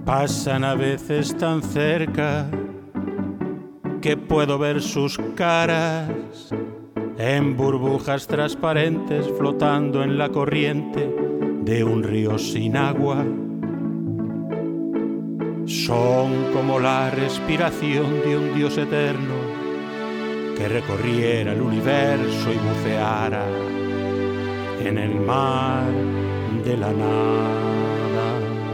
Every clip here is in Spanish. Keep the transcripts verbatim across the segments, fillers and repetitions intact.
Pasan a veces tan cerca que puedo ver sus caras en burbujas transparentes flotando en la corriente de un río sin agua. Son como la respiración de un Dios eterno que recorriera el universo y buceara en el mar de la nada.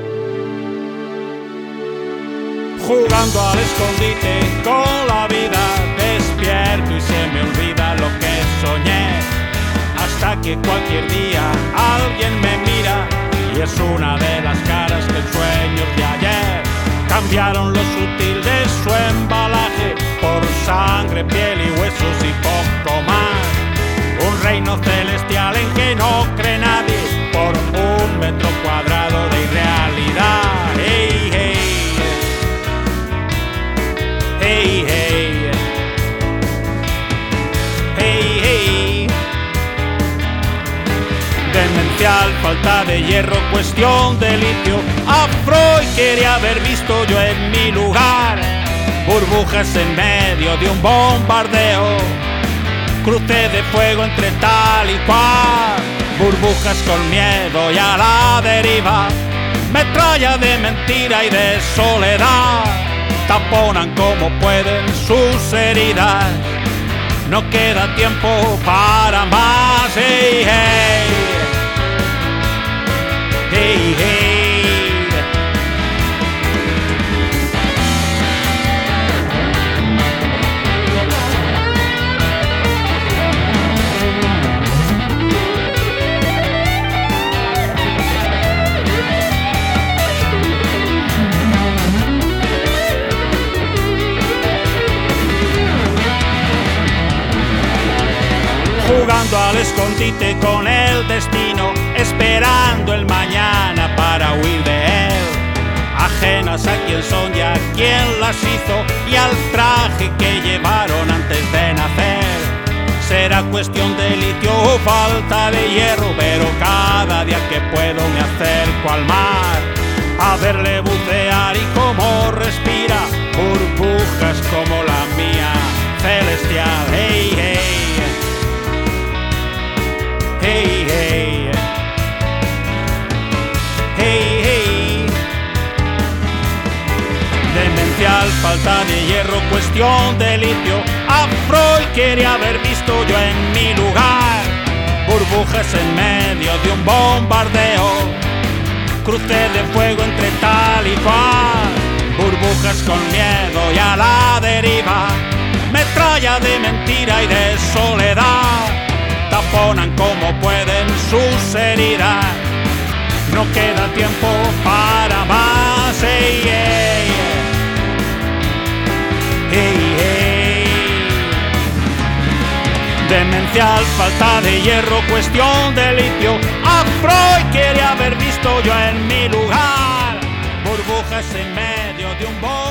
Jugando al escondite con la vida, despierto y se me olvida lo que soñé, hasta que cualquier día alguien me mira y es una de las caras que en sueños de ayer cambiaron lo sutil de su embalaje por sangre, piel y huesos y poco más. Un reino celestial en que no cree nadie por un metro cuadrado de irrealidad. Hey, hey, hey, hey, hey, hey. Demencial, falta de hierro, cuestión de litio. A Freud quería haber visto yo en mi lugar. Burbujas en medio de un bombardeo, cruce de fuego entre tal y cual. Burbujas con miedo y a la deriva, metralla de mentira y de soledad. Taponan como pueden sus heridas, no queda tiempo para más. Hey, hey, hey, hey. Jugando al escondite con el destino, esperando el mañana para huir de él. Ajenas a quién son y a quién las hizo y al traje que llevaron antes de nacer. Será cuestión de litio o falta de hierro, pero cada día que puedo me acerco al mar a verle bucear y cómo respira burbujas como la mía celestial. Hey, hey. Hey, hey, hey, hey. Demencial, falta de hierro, cuestión de litio. A Freud quería haber visto yo en mi lugar. Burbujas en medio de un bombardeo, cruce de fuego entre tal y cual. Burbujas con miedo y a la deriva, metralla de mentira y de soledad. Taponan como pueden sus heridas, no queda tiempo para más. Hey, hey, hey, hey. Demencial, falta de hierro, cuestión de litio. A Freud quería haber visto yo en mi lugar. Burbujas en medio de un bosque.